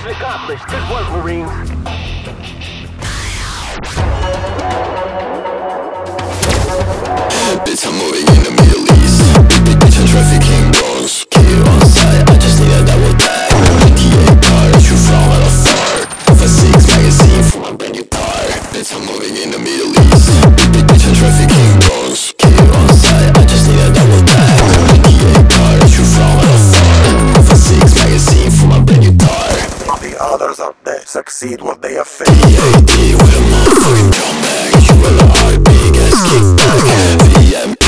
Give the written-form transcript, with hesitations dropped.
Mission accomplished. Good work, Marines. Bitch, I'm moving in the Middle East. Big bitch, I'm trafficking drones. Kill you on sight, I just need a double tag. 98 car, shoot from out of far. Off a 6 magazine for my brand new car. Bitch, I'm moving in the Middle East. Big bitch, I'm trafficking drones. Kill you on sight, I just need a double tag. 98 car, shoot from out of far. Off a 6 magazine for my brand new car. The others out there succeed what they have failed. DAD with a motherfucking comeback. You will a hard big ass kickback. VM